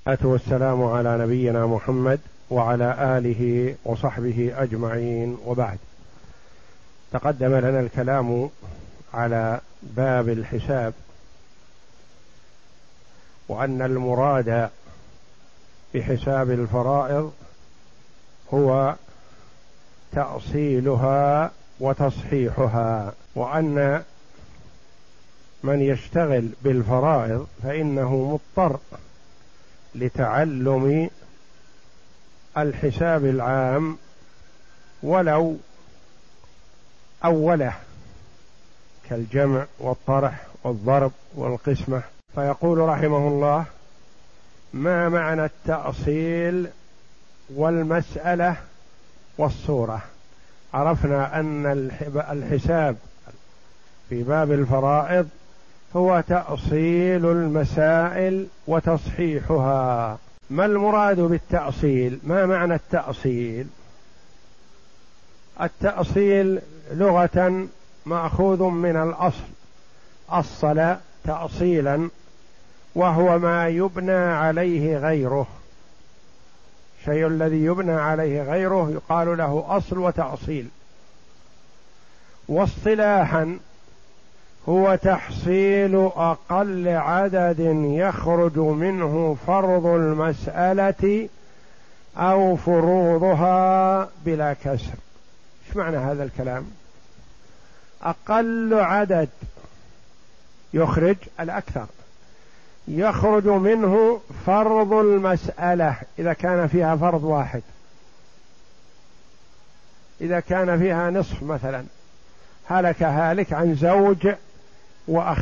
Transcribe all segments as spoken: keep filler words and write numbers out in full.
والسلام على نبينا محمد وعلى آله وصحبه أجمعين، وبعد. تقدم لنا الكلام على باب الحساب، وأن المراد بحساب الفرائض هو تأصيلها وتصحيحها، وأن من يشتغل بالفرائض فإنه مضطر لتعلم الحساب العام ولو أوله، كالجمع والطرح والضرب والقسمة. فيقول رحمه الله: ما معنى التأصيل والمسألة والصورة؟ عرفنا أن الحساب في باب الفرائض هو تأصيل المسائل وتصحيحها. ما المراد بالتأصيل؟ ما معنى التأصيل؟ التأصيل لغة مأخوذ من الأصل، أصل تأصيلا، وهو ما يبنى عليه غيره. الشيء الذي يبنى عليه غيره يقال له أصل وتأصيل. واصطلاحا هو تحصيل أقل عدد يخرج منه فرض المسألة أو فروضها بلا كسر. ايش معنى هذا الكلام؟ أقل عدد يخرج الأكثر، يخرج منه فرض المسألة إذا كان فيها فرض واحد. إذا كان فيها نصف مثلا، هلك هالك عن زوج وأخ،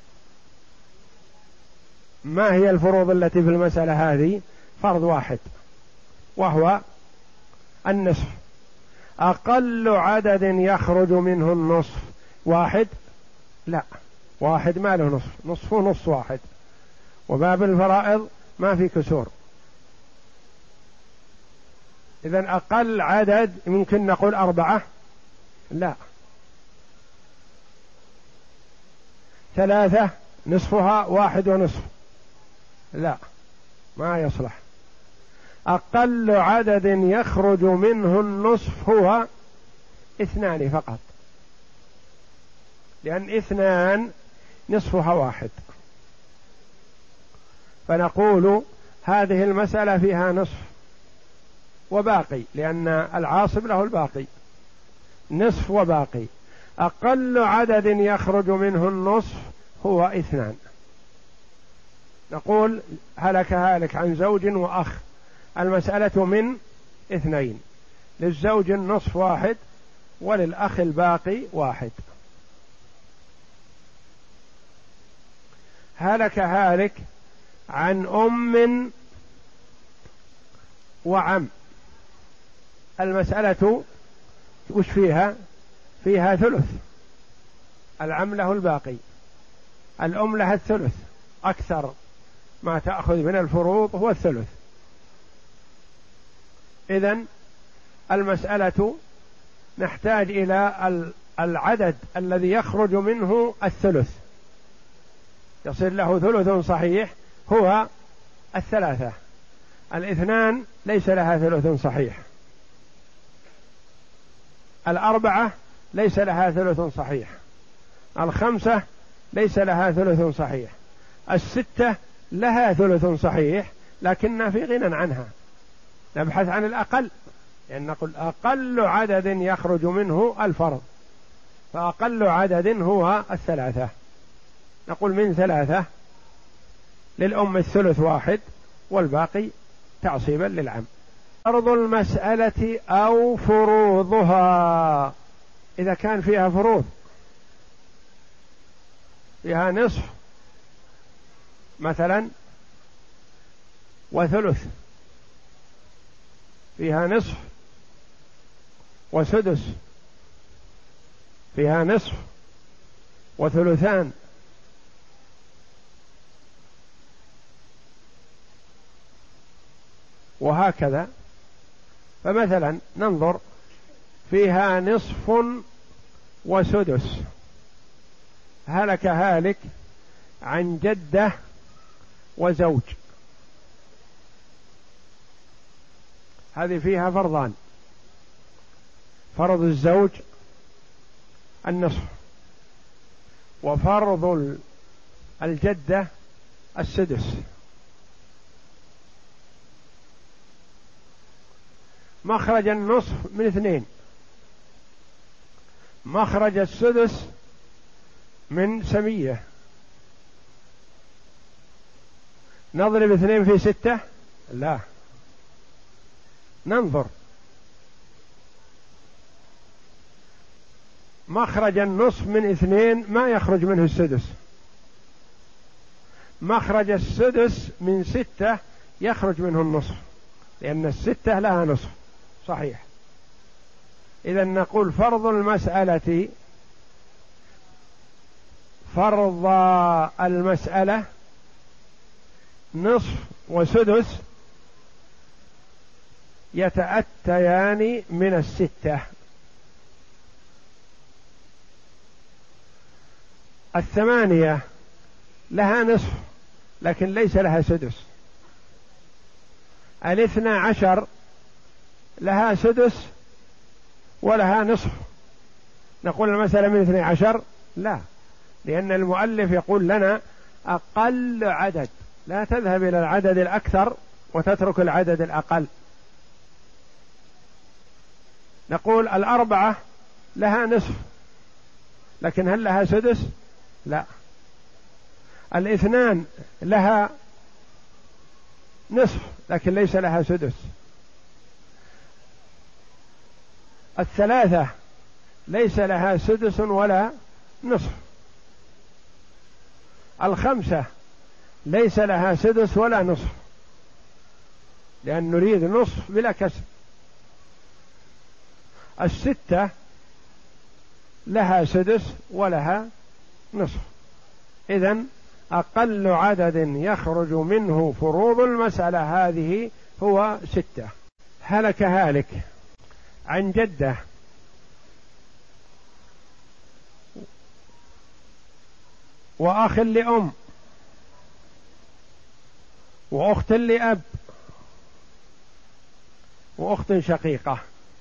ما هي الفروض التي في المسألة هذه؟ فرض واحد وهو النصف. أقل عدد يخرج منه النصف واحد؟ لا، واحد ما له نصف، نصفه نص واحد، وباب الفرائض ما في كسور. إذن أقل عدد ممكن نقول أربعة؟ لا. ثلاثة نصفها واحد ونصف؟ لا، ما يصلح. أقل عدد يخرج منه النصف هو اثنان فقط، لأن اثنان نصفها واحد. فنقول هذه المسألة فيها نصف وباقي، لأن العاصب له الباقي، نصف وباقي. أقل عدد يخرج منه النصف هو اثنان. نقول هلك هالك عن زوج وأخ، المسألة من اثنين، للزوج النصف واحد وللأخ الباقي واحد. هلك هالك عن أم وعم، المسألة وش فيها؟ فيها ثلث، العم له الباقي، الأم لها الثلث، أكثر ما تأخذ من الفروض هو الثلث. إذن المسألة نحتاج إلى العدد الذي يخرج منه الثلث، يصير له ثلث صحيح، هو الثلاثة. الاثنان ليس لها ثلث صحيح، الأربعة ليس لها ثلث صحيح، الخمسة ليس لها ثلث صحيح، الستة لها ثلث صحيح لكننا في غنى عنها. نبحث عن الأقل، يعني نقول أقل عدد يخرج منه الفرض، فأقل عدد هو الثلاثة. نقول من ثلاثة، للأم الثلث واحد والباقي تعصيبا للعم. فرض المسألة أو فروضها، إذا كان فيها فروض، فيها نصف مثلا وثلث، فيها نصف وسدس، فيها نصف وثلثان، وهكذا. فمثلا ننظر فيها نصف وسدس، هلك هالك عن جدة وزوج، هذه فيها فرضان: فرض الزوج النصف، وفرض الجدة السدس. مخرج النصف من اثنين، مخرج السدس من سمية. نضرب اثنين في ستة؟ لا، ننظر. مخرج النصف من اثنين ما يخرج منه السدس، مخرج السدس من ستة يخرج منه النصف، لأن الستة لها نصف صحيح. إذا نقول فرض المسألة، فرض المسألة نصف وسدس يتأتيان من الستة. الثمانية لها نصف لكن ليس لها سدس. الاثنى عشر لها سدس ولها نصف، نقول المسألة من اثني عشر؟ لا، لأن المؤلف يقول لنا أقل عدد، لا تذهب إلى العدد الأكثر وتترك العدد الأقل. نقول الأربعة لها نصف لكن هل لها سدس؟ لا. الاثنان لها نصف لكن ليس لها سدس. الثلاثة ليس لها سدس ولا نصف. الخمسة ليس لها سدس ولا نصف، لأن نريد نصف بلا كسر. الستة لها سدس ولها نصف. إذن أقل عدد يخرج منه فروض المسألة هذه هو ستة. هلك هالك عن جدة وأخ لأم وأخت لأب وأخت شقيقة،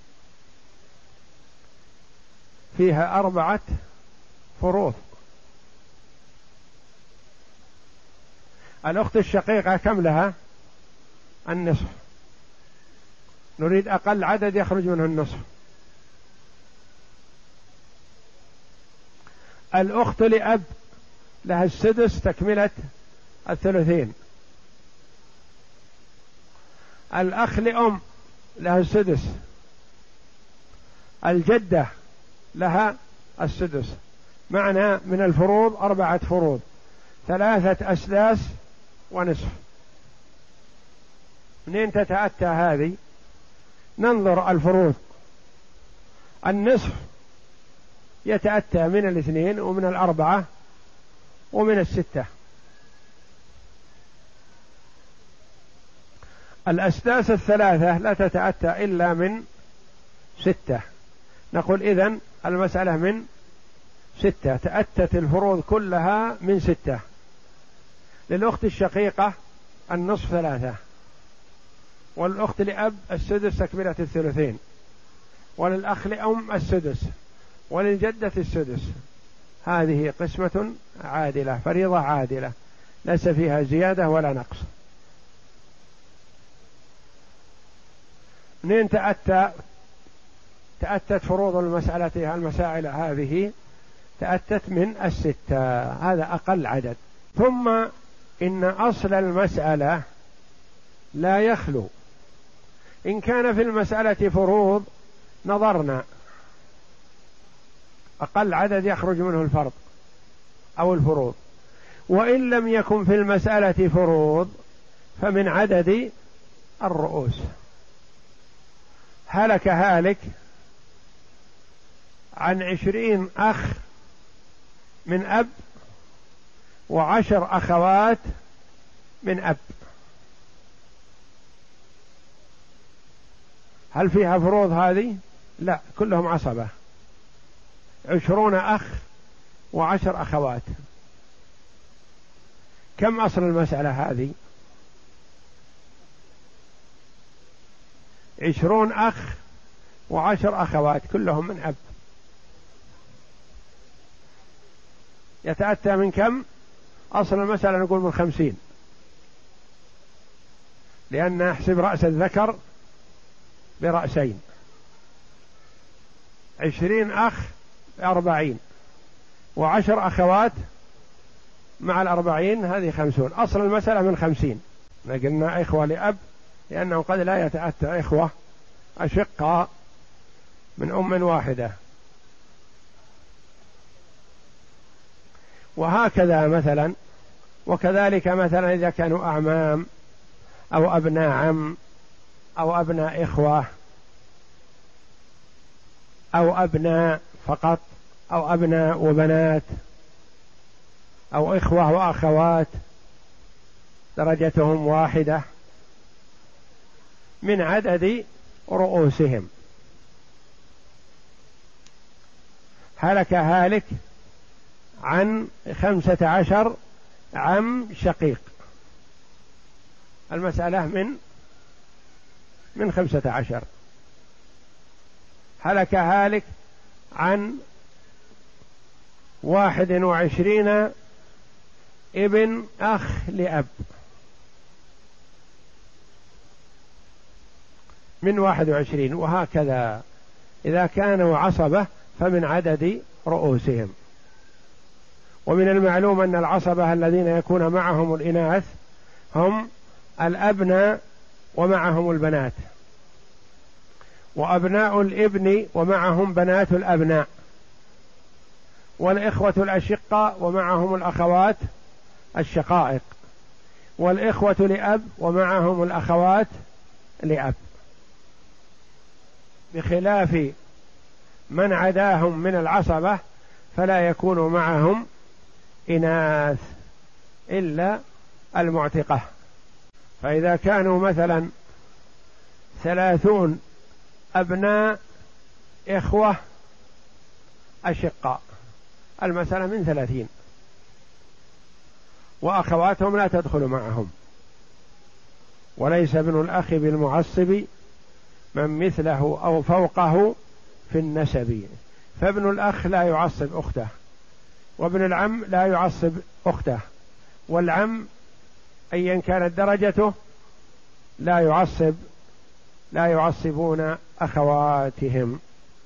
فيها أربعة فروض. الأخت الشقيقة كم لها؟ النصف، نريد أقل عدد يخرج منه النصف. الأخت لأب لها السدس تكملة الثلثين. الأخ لأم لها السدس. الجدة لها السدس. معنى من الفروض أربعة فروض: ثلاثة أسداس ونصف. منين تتأتى هذه؟ ننظر الفروض. النصف يتأتى من الاثنين ومن الأربعة ومن الستة. الأسداس الثلاثة لا تتأتى إلا من ستة. نقول إذن المسألة من ستة، تأتت الفروض كلها من ستة. للأخت الشقيقة النصف ثلاثة، والأخت لأب السدس تكملة الثلثين، وللأخ لأم السدس، وللجدة السدس. هذه قسمة عادلة، فريضة عادلة ليس فيها زيادة ولا نقص. منين تأتى تأتت فروض المسألة المسائل هذه؟ تأتت من الستة، هذا أقل عدد. ثم إن أصل المسألة لا يخلو. إن كان في المسألة فروض نظرنا أقل عدد يخرج منه الفرض أو الفروض، وإن لم يكن في المسألة فروض فمن عدد الرؤوس. هلك هالك عن عشرين أخ من أب وعشر أخوات من أب. هل فيها فروض هذه؟ لا، كلهم عصبة. عشرون أخ وعشر أخوات. كم أصل المسألة هذه؟ عشرون أخ وعشر أخوات كلهم من أب، يتأتى من كم؟ أصل المسألة نقول من خمسين، لأن نحسب رأس الذكر برأسين. عشرين أخ أربعين وعشر أخوات مع الأربعين، هذه خمسون. أصل المسألة من خمسين، قلنا إخوة لأب لأنه قد لا يتأتى إخوة أشقاء من أم واحدة. وهكذا مثلا، وكذلك مثلا إذا كانوا أعمام أو أبناء عم أو أبناء إخوة أو أبناء فقط أو أبناء وبنات أو إخوة وأخوات درجتهم واحدة من عدد رؤوسهم. هلك هالك عن خمسة عشر عم شقيق، المسألة من من خمسة عشر. هلك هالك عن واحد وعشرين ابن أخ لأب، من واحد وعشرين. وهكذا إذا كانوا عصبة فمن عدد رؤوسهم. ومن المعلوم أن العصبة الذين يكون معهم الإناث هم الأبناء ومعهم البنات، وأبناء الابن ومعهم بنات الأبناء، والإخوة الأشقاء ومعهم الأخوات الشقائق، والإخوة لأب ومعهم الأخوات لأب، بخلاف من عداهم من العصبة فلا يكون معهم إناث إلا المعتقة. فإذا كانوا مثلا ثلاثون أبناء إخوة أشقاء، المسألة من ثلاثين، وأخواتهم لا تدخل معهم. وليس ابن الأخ بالمعصب من مثله أو فوقه في النسب، فابن الأخ لا يعصب أخته، وابن العم لا يعصب أخته، والعم أيا كانت درجته لا يعصب لا يعصبون أخواتهم.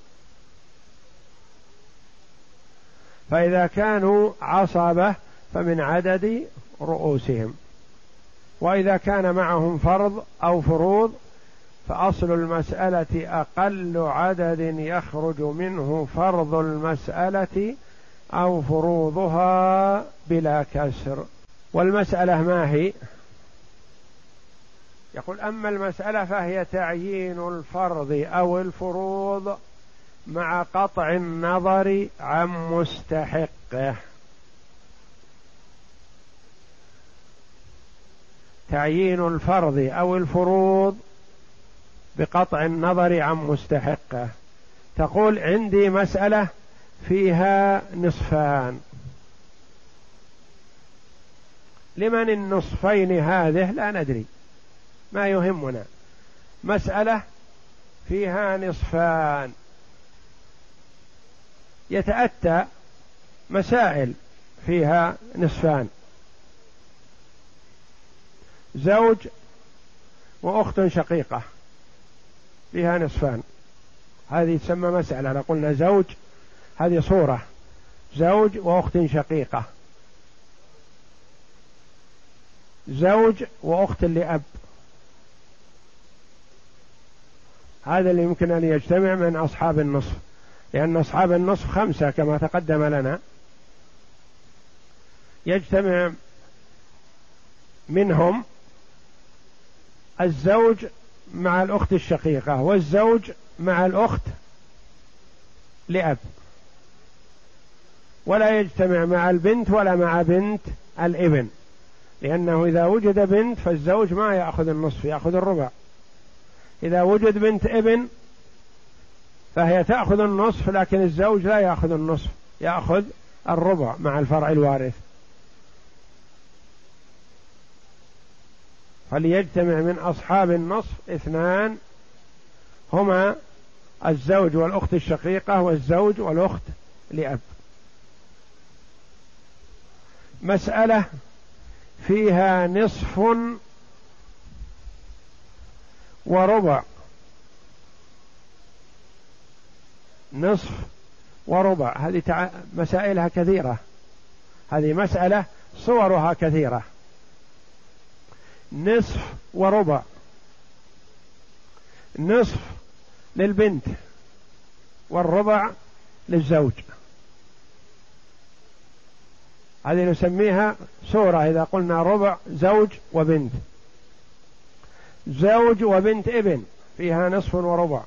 فإذا كانوا عصبة فمن عدد رؤوسهم. وإذا كان معهم فرض أو فروض فأصل المسألة أقل عدد يخرج منه فرض المسألة أو فروضها بلا كسر. والمسألة ما هي؟ يقول: أما المسألة فهي تعيين الفرض أو الفروض مع قطع النظر عن مستحقه. تعيين الفرض أو الفروض بقطع النظر عن مستحقه. تقول: عندي مسألة فيها نصفان، لمن النصفين هذه؟ لا ندري، ما يهمنا. مسألة فيها نصفان، يتأتى مسائل فيها نصفان: زوج وأخت شقيقة فيها نصفان، هذه تسمى مسألة. لو قلنا زوج هذه صورة، زوج وأخت شقيقة، زوج وأخت لأب، هذا اللي يمكن أن يجتمع من أصحاب النصف، لأن أصحاب النصف خمسة كما تقدم لنا. يجتمع منهم الزوج مع الأخت الشقيقة، والزوج مع الأخت لأب، ولا يجتمع مع البنت ولا مع بنت الابن، لأنه إذا وجد بنت فالزوج ما يأخذ النصف، يأخذ الربع. إذا وجد بنت ابن فهي تأخذ النصف، لكن الزوج لا يأخذ النصف، يأخذ الربع مع الفرع الوارث. فليجتمع من أصحاب النصف اثنان هما الزوج والأخت الشقيقة والزوج والأخت لأب. مسألة فيها نصف وربع، نصف وربع، هذه تع... مسائلها كثيرة، هذه مسألة صورها كثيرة. نصف وربع، نصف للبنت والربع للزوج، هذه نسميها صورة إذا قلنا ربع زوج وبنت. زوج وبنت ابن فيها نصف وربع.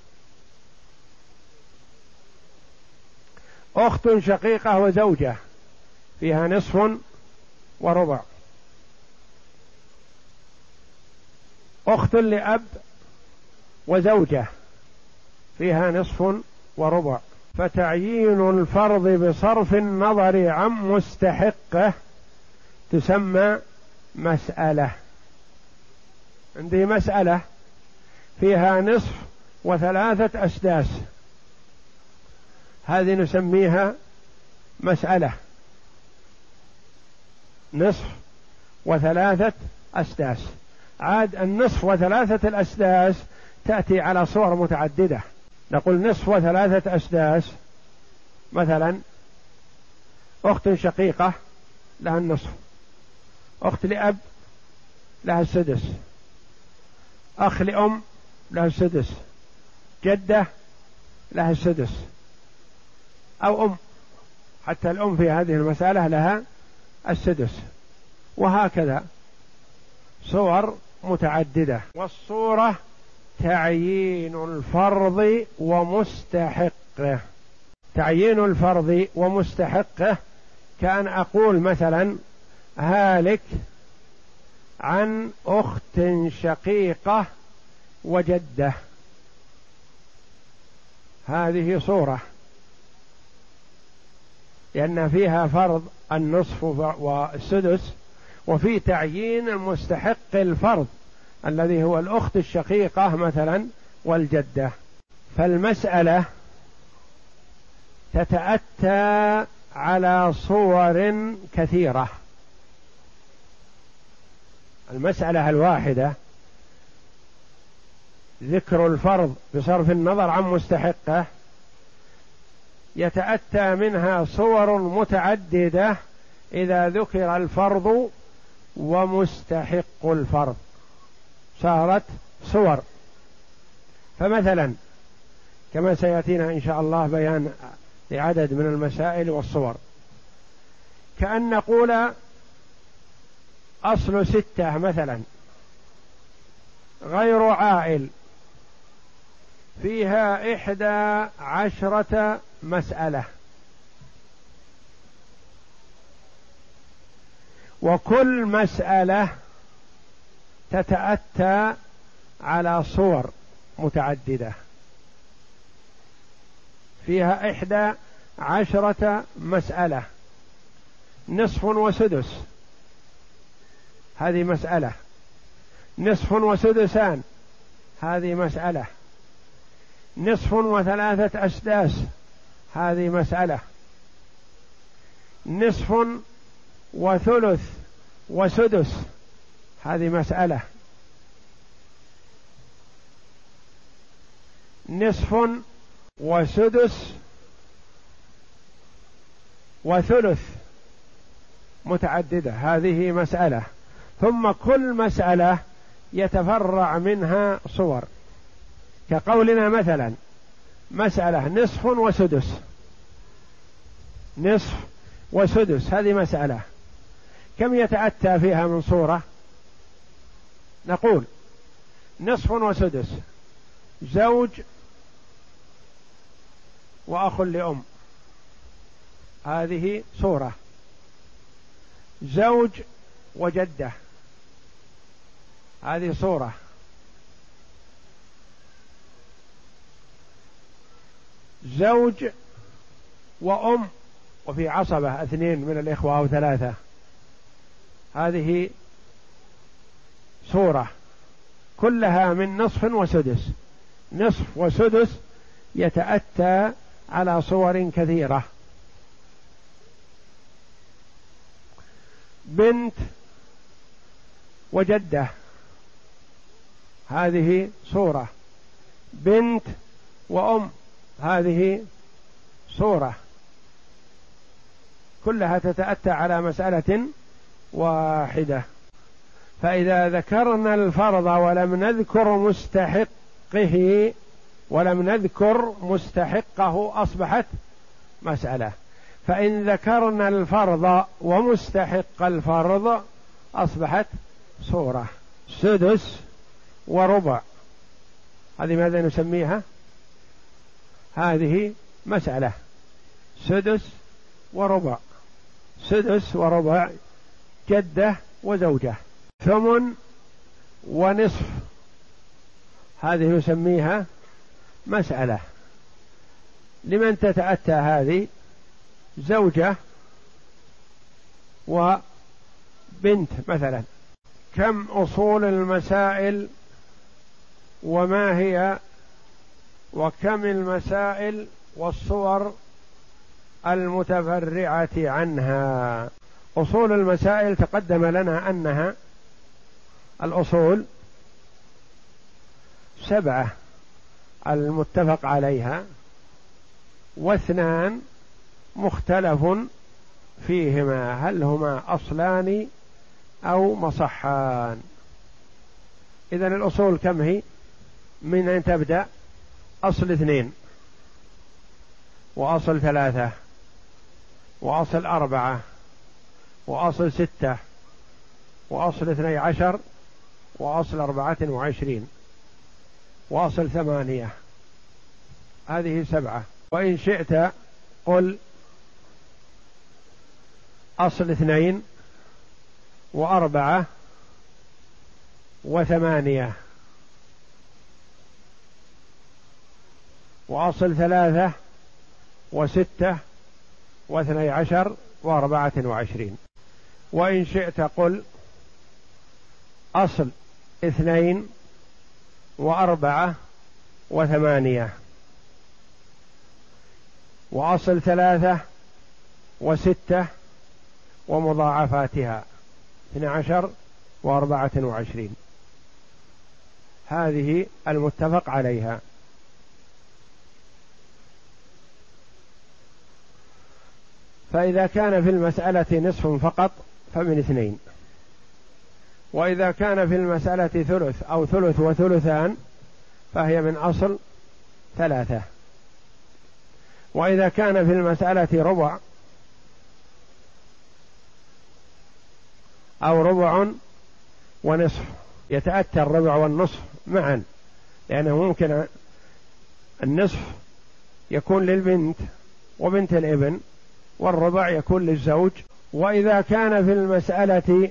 أخت شقيقة وزوجة فيها نصف وربع. أخت لأب وزوجة فيها نصف وربع. فتعيين الفرض بصرف النظر عن مستحقه تسمى مسألة. عندي مسألة فيها نصف وثلاثة أسداس، هذه نسميها مسألة، نصف وثلاثة أسداس. عاد النصف وثلاثة الأسداس تأتي على صور متعددة. نقول نصف وثلاثة أسداس، مثلا أخت شقيقة لها النصف، أخت لأب لها السدس، أخ لأم لها السدس، جدة لها السدس، أو أم، حتى الأم في هذه المسألة لها السدس، وهكذا صور متعددة. والصورة تعيين الفرض ومستحقه. تعيين الفرض ومستحقه كأن أقول مثلا هالك عن أخت شقيقة وجدة، هذه صورة لأن فيها فرض النصف والسدس، وفي تعيين المستحق الفرض الذي هو الأخت الشقيقة مثلا والجدة. فالمسألة تتأتى على صور كثيرة. المسألة الواحدة ذكر الفرض بصرف النظر عن مستحقه يتأتى منها صور متعددة إذا ذكر الفرض ومستحق الفرض صارت صور. فمثلا كما سيأتينا إن شاء الله بيان لعدد من المسائل والصور، كأن نقول أصل ستة مثلا غير عائل فيها إحدى عشرة مسألة، وكل مسألة تتأتى على صور متعددة، فيها إحدى عشرة مسألة. نصف وسدس هذه مسألة، نصف وسدسان هذه مسألة، نصف وثلاثة أسداس هذه مسألة، نصف وثلث وسدس هذه مسألة، نصف وسدس وثلث متعددة هذه مسألة. ثم كل مسألة يتفرع منها صور، كقولنا مثلا مسألة نصف وسدس، نصف وسدس هذه مسألة، كم يتأتى فيها من صورة؟ نقول نصف وسدس زوج وأخ لأم هذه صورة، زوج وجدة هذه صورة، زوج وأم وفي عصبة اثنين من الإخوة أو ثلاثة هذه صورة، كلها من نصف وسدس. نصف وسدس يتأتى على صور كثيرة. بنت وجدة هذه صورة، بنت وأم هذه صورة، كلها تتأتى على مسألة واحدة. فإذا ذكرنا الفرض ولم نذكر مستحقه ولم نذكر مستحقه أصبحت مسألة، فإن ذكرنا الفرض ومستحق الفرض أصبحت صورة. سدس وربع هذه ماذا نسميها؟ هذه مسألة، سدس وربع، سدس وربع، جدة وزوجة. ثمن ونصف هذه نسميها مسألة. لمن تتأتى هذه؟ زوجة وبنت مثلا. كم أصول المسائل وما هي، وكم المسائل والصور المتفرعة عنها. أصول المسائل تقدم لنا أنها الأصول سبعة المتفق عليها، واثنان مختلف فيهما هل هما أصلان أو مصحان. إذن الأصول كم هي؟ من أين تبدأ؟ أصل اثنين وأصل ثلاثة وأصل أربعة وأصل ستة وأصل اثني عشر وأصل أربعة وعشرين وأصل ثمانية. هذه سبعة. وإن شئت قل أصل اثنين وأربعة وثمانية وأصل ثلاثة وستة واثني عشر وأربعة وعشرين. وإن شئت قل أصل اثنين وأربعة وثمانية وأصل ثلاثة وستة ومضاعفاتها اثني عشر وأربعة وعشرين. هذه المتفق عليها. فإذا كان في المسألة نصف فقط فمن اثنين، وإذا كان في المسألة ثلث أو ثلث وثلثان فهي من أصل ثلاثة، وإذا كان في المسألة ربع أو ربع ونصف يتأتى الربع والنصف معا، لأنه ممكن النصف يكون للبنت وبنت الابن، والربع يكون للزوج. وإذا كان في المسألة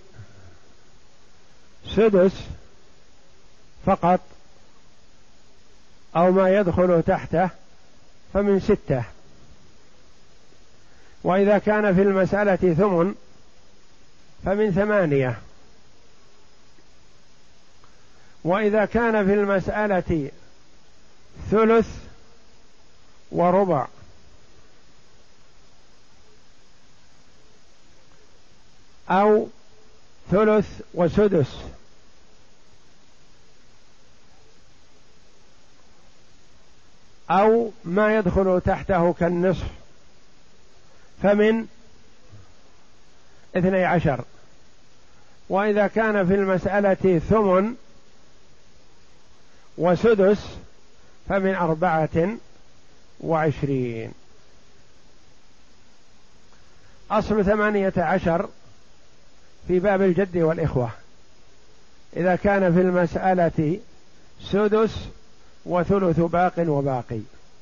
سدس فقط أو ما يدخل تحته فمن ستة. وإذا كان في المسألة ثمن فمن ثمانية. وإذا كان في المسألة ثلث وربع أو ثلث وسدس أو ما يدخل تحته كالنصف فمن اثني عشر. وإذا كان في المسألة ثمن وسدس فمن أربعة وعشرين. أصل ثمانية عشر في باب الجد والإخوة إذا كان في المسألة سدس وثلث باق وباقي.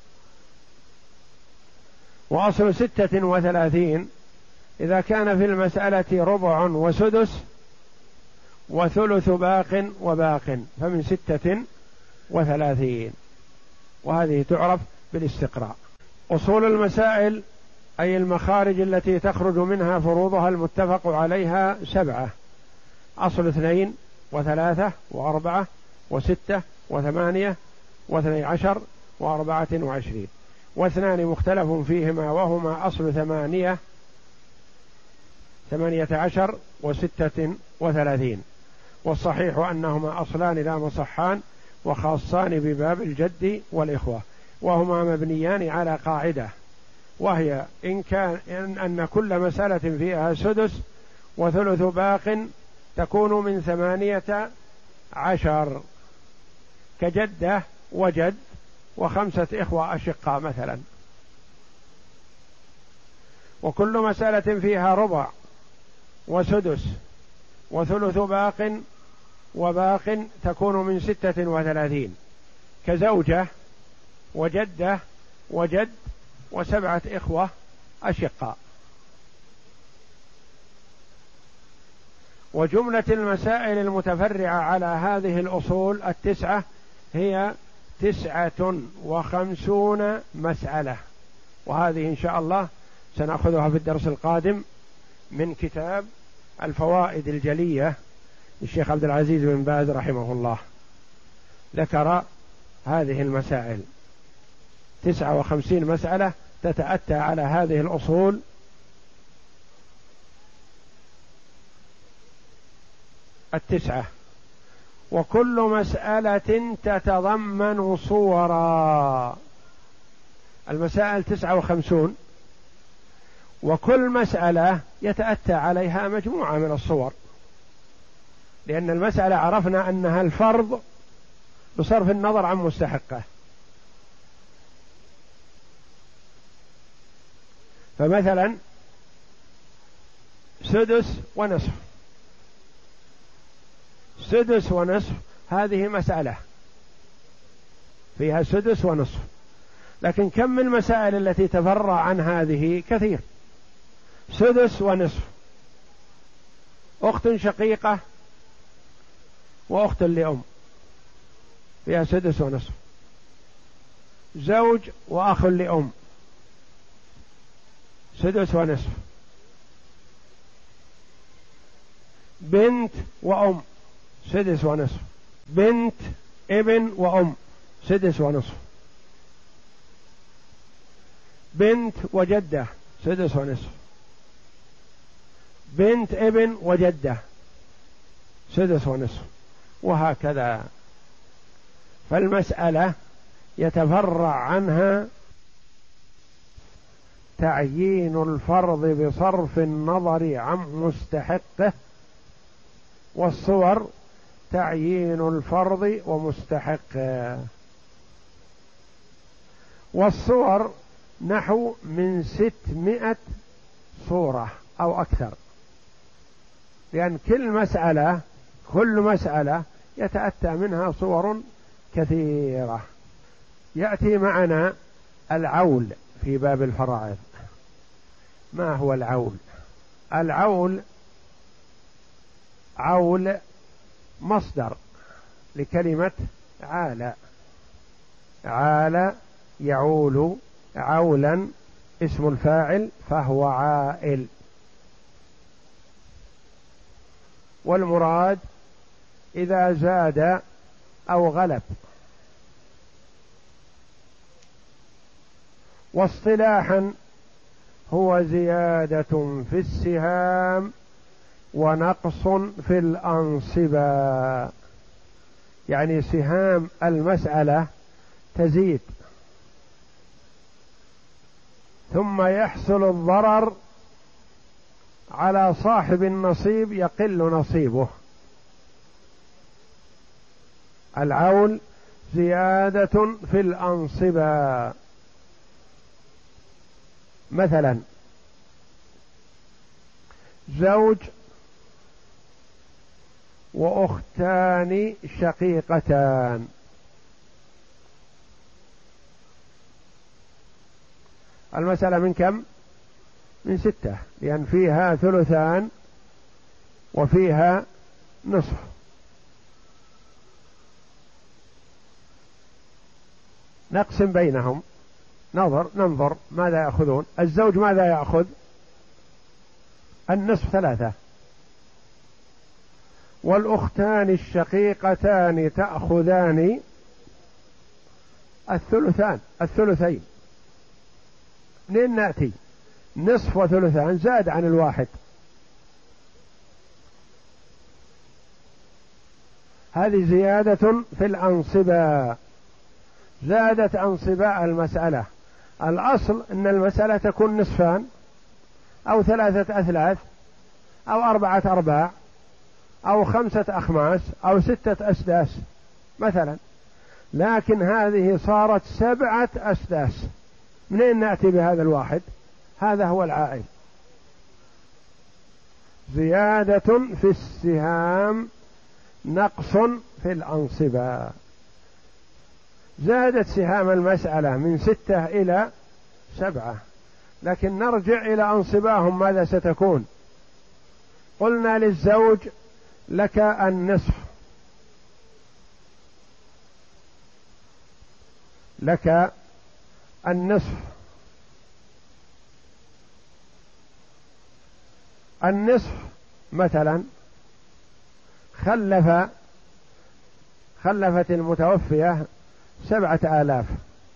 وأصل ستة وثلاثين إذا كان في المسألة ربع وسدس وثلث باق وباق فمن ستة وثلاثين. وهذه تعرف بالاستقراء. أصول المسائل أي المخارج التي تخرج منها فروضها المتفق عليها سبعة: أصل اثنين وثلاثة وأربعة وستة وثمانية واثني عشر وأربعة وعشرين، واثنان مختلف فيهما وهما أصل ثمانية ثمانية عشر وستة وثلاثين، والصحيح أنهما أصلان لا مصحان وخاصان بباب الجد والإخوة، وهما مبنيان على قاعدة، وهي إن كان إن, أن كل مسألة فيها سدس وثلث باق تكون من ثمانية عشر، كجدة وجد وخمسة إخوة أشقاء مثلا. وكل مسألة فيها ربع وسدس وثلث باق وباق تكون من ستة وثلاثين، كزوجة وجدة وجد وسبعة إخوة أشقاء. وجملة المسائل المتفرعة على هذه الأصول التسعة هي تسعة وخمسون مسألة، وهذه إن شاء الله سنأخذها في الدرس القادم من كتاب الفوائد الجلية للشيخ عبد العزيز بن باز رحمه الله. ذكر هذه المسائل تسعة وخمسين مسألة تتأتى على هذه الأصول التسعة، وكل مسألة تتضمن صورا. المسائل تسعة وخمسون، وكل مسألة يتأتى عليها مجموعة من الصور، لأن المسألة عرفنا أنها الفرض بصرف النظر عن مستحقه. فمثلا سدس ونصف، سدس ونصف هذه مسألة فيها سدس ونصف، لكن كم من المسائل التي تفرع عن هذه كثير. سدس ونصف، أخت شقيقة وأخت لأم فيها سدس ونصف، زوج وأخ لأم سدس ونصف، بنت وأم سدس ونصف، بنت ابن وأم سدس ونصف، بنت وجدة سدس ونصف، بنت ابن وجدة سدس ونصف، وهكذا. فالمسألة يتفرع عنها تعيين الفرض بصرف النظر عن مستحقه، والصور تعيين الفرض ومستحقه. والصور نحو من ستمائة صورة أو أكثر، لأن كل مسألة كل مسألة يتأتى منها صور كثيرة. يأتي معنا العول في باب الفرائض. ما هو العول؟ العول عول مصدر لكلمة عال، عال يعول عولا اسم الفاعل فهو عائل، والمراد إذا زاد أو غلب. واصطلاحا هو زيادة في السهام ونقص في الأنصبة، يعني سهام المسألة تزيد ثم يحصل الضرر على صاحب النصيب يقل نصيبه. العول زيادة في الأنصبة. مثلا زوج وأختان شقيقتان، المسألة من كم؟ من ستة، لأن فيها ثلثان وفيها نصف. نقسم بينهم، نظر ننظر ماذا يأخذون. الزوج ماذا يأخذ؟ النصف ثلاثة، والأختان الشقيقتان تأخذان الثلثان الثلثين. منين نأتي؟ نصف وثلثان زاد عن الواحد. هذه زيادة في الأنصبة، زادت أنصباء المسألة. الأصل أن المسألة تكون نصفان أو ثلاثة أثلاث أو أربعة أرباع أو خمسة أخماس أو ستة أسداس مثلا، لكن هذه صارت سبعة أسداس. منين نأتي بهذا الواحد؟ هذا هو العائل. زيادة في السهام نقص في الأنصبة. زادت سهام المسألة من ستة إلى سبعة، لكن نرجع إلى أنصباهم ماذا ستكون؟ قلنا للزوج لك النصف، لك النصف، النصف مثلا خلف خلفت المتوفية سبعة آلاف.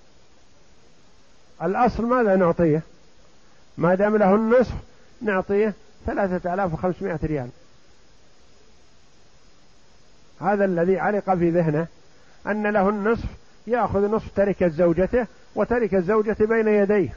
الأصل ماذا نعطيه؟ ما دام له النصف نعطيه ثلاثة آلاف وخمسمائة ريال. هذا الذي علق في ذهنه أن له النصف، يأخذ نصف تركة زوجته، وتركة زوجته بين يديه،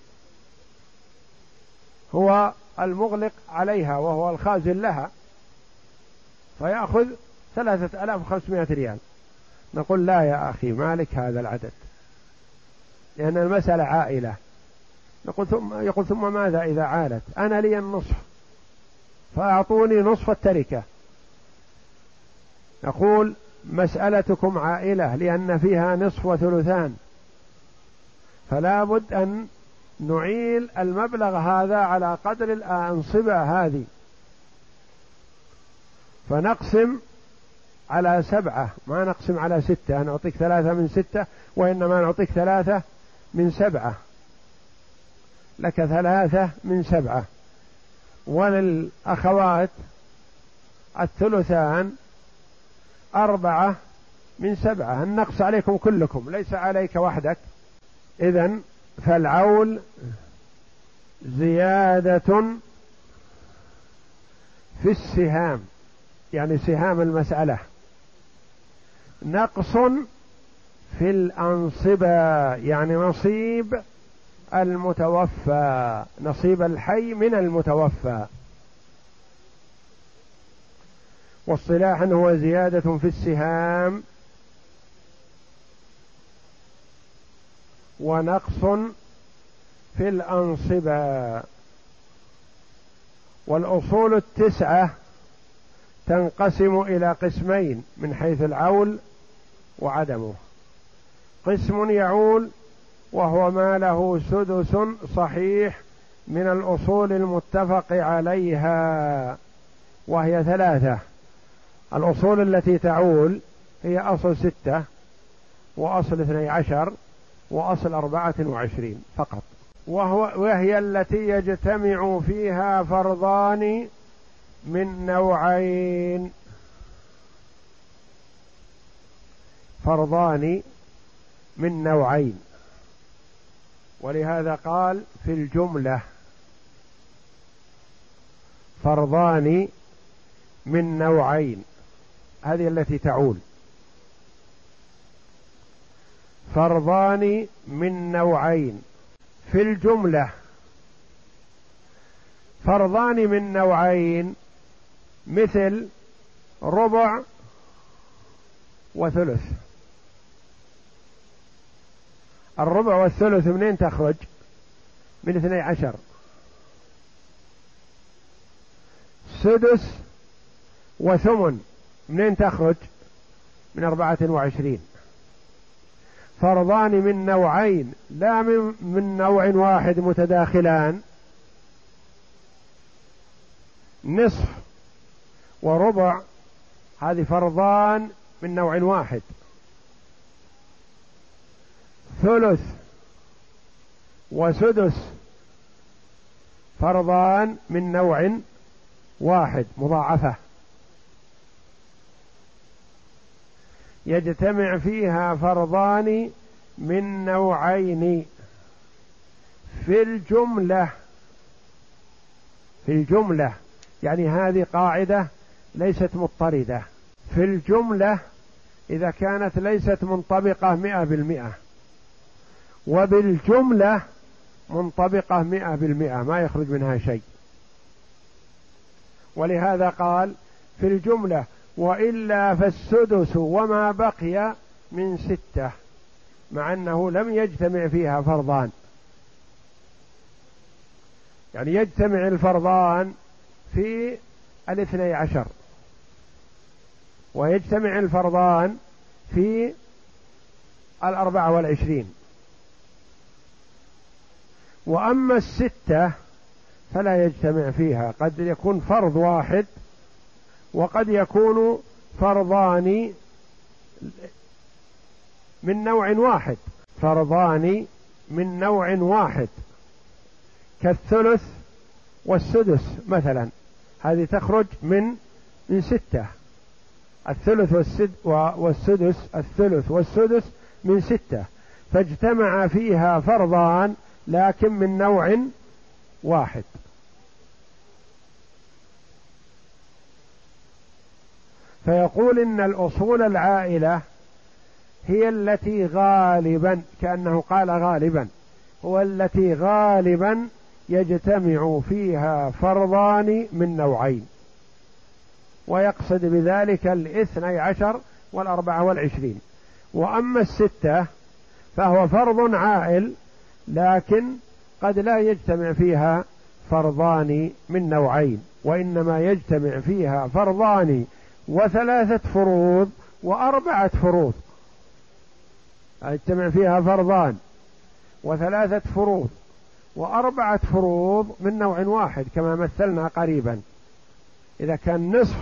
هو المغلق عليها وهو الخازن لها، فيأخذ ثلاثة آلاف وخمسمائة ريال. نقول لا يا أخي، مالك هذا العدد، لأن المسألة عائلة. نقول ثم يقول ثم ماذا إذا عالت؟ أنا لي النصف فأعطوني نصف التركة. نقول مسألتكم عائلة لأن فيها نصف وثلثان، فلا بد أن نعيل المبلغ هذا على قدر الأنصبة هذه، فنقسم على سبعة، ما نقسم على ستة نعطيك ثلاثة من ستة، وإنما نعطيك ثلاثة من سبعة، لك ثلاثة من سبعة. وللأخوات الثلثان أربعة من سبعة. النقص عليكم كلكم ليس عليك وحدك. إذن فالعول زيادة في السهام، يعني سهام المسألة، نقص في الأنصبة، يعني نصيب المتوفى، نصيب الحي من المتوفى. واصطلاحا هو زيادة في السهام ونقص في الأنصبة. والأصول التسعة تنقسم إلى قسمين من حيث العول وعدمه. قسم يعول وهو ما له سدس صحيح من الأصول المتفق عليها، وهي ثلاثة. الأصول التي تعول هي أصل ستة وأصل اثني عشر وأصل أربعة وعشرين فقط، وهو وهي التي يجتمع فيها فرضان من نوعين، فرضان من نوعين. ولهذا قال في الجملة فرضان من نوعين، هذه التي تعول. فرضان من نوعين في الجملة. فرضان من نوعين مثل ربع وثلث. الربع والثلث منين تخرج؟ من اثني عشر. سدس وثمن منين تخرج؟ من أربعة وعشرين. فرضان من نوعين لا من, من نوع واحد متداخلان. نصف وربع هذه فرضان من نوع واحد. ثلث وسدس فرضان من نوع واحد مضاعفة، يجتمع فيها فرضان من نوعين في الجملة. في الجملة يعني هذه قاعدة ليست مضطردة. في الجملة إذا كانت ليست منطبقة مئة بالمئة، وبالجملة منطبقة مئة بالمئة ما يخرج منها شيء. ولهذا قال في الجملة وإلا فالسدس وما بقي من ستة، مع أنه لم يجتمع فيها فرضان. يعني يجتمع الفرضان في الاثني عشر، ويجتمع الفرضان في الأربعة والعشرين، وأما الستة فلا يجتمع فيها، قد يكون فرض واحد وقد يكون فرضان من نوع واحد، فرضان من نوع واحد كالثلث والسدس مثلا، هذه تخرج من من ستة. الثلث والسد والسدس، الثلث والسدس من ستة، فاجتمع فيها فرضان لكن من نوع واحد. فيقول إن الأصول العائلة هي التي غالبا، كأنه قال غالبا، هو التي غالبا يجتمع فيها فرضان من نوعين، ويقصد بذلك الاثني عشر والأربعة والعشرين. وأما الستة فهو فرض عائل لكن قد لا يجتمع فيها فرضان من نوعين، وإنما يجتمع فيها فرضان وثلاثة فروض وأربعة فروض. يجتمع فيها فرضان وثلاثة فروض وأربعة فروض من نوع واحد كما مثلنا قريبا، إذا كان نصف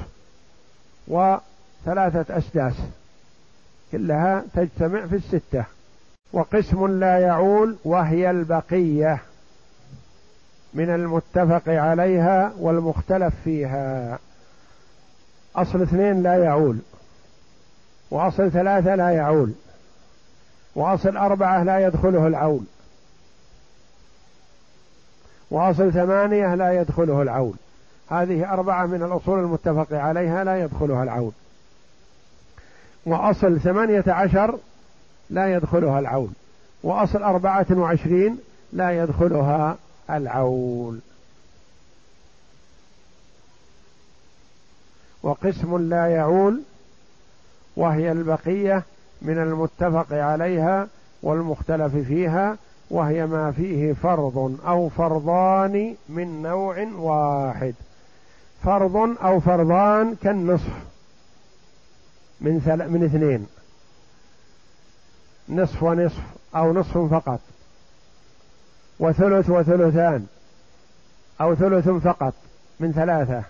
وثلاثة أسداس كلها تجتمع في الستة. وقسم لا يعول وهي البقية من المتفق عليها والمختلف فيها. أصل اثنين لا يعول، وأصل ثلاثة لا يعول، وأصل أربعة لا يدخله العول، وأصل ثمانية لا يدخله العول. هذه أربعة من الأصول المتفق عليها لا يدخلها العول. وأصل ثمانية عشر لا يدخلها العول، وأصل أربعة وعشرين لا يدخلها العول. وقسم لا يعول وهي البقية من المتفق عليها والمختلف فيها، وهي ما فيه فرض أو فرضان من نوع واحد. فرض أو فرضان كالنصف من ثل... من اثنين، نصف ونصف أو نصف فقط، وثلث وثلثان أو ثلث فقط من ثلاثة،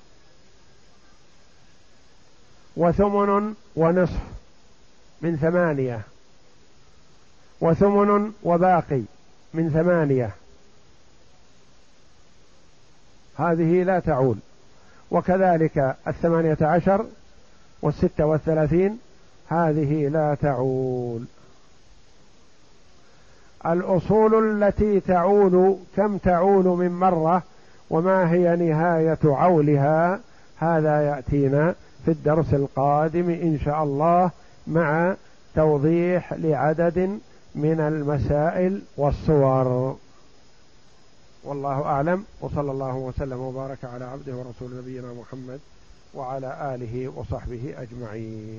وثمن ونصف من ثمانية، وثمن وباقي من ثمانية، هذه لا تعول. وكذلك الثمانية عشر والستة والثلاثين هذه لا تعول. الأصول التي تعول كم تعول من مرة، وما هي نهاية عولها، هذا يأتينا في الدرس القادم إن شاء الله مع توضيح لعدد من المسائل والصور. والله أعلم، وصلى الله وسلم وبارك على عبده ورسول نبينا محمد وعلى آله وصحبه أجمعين.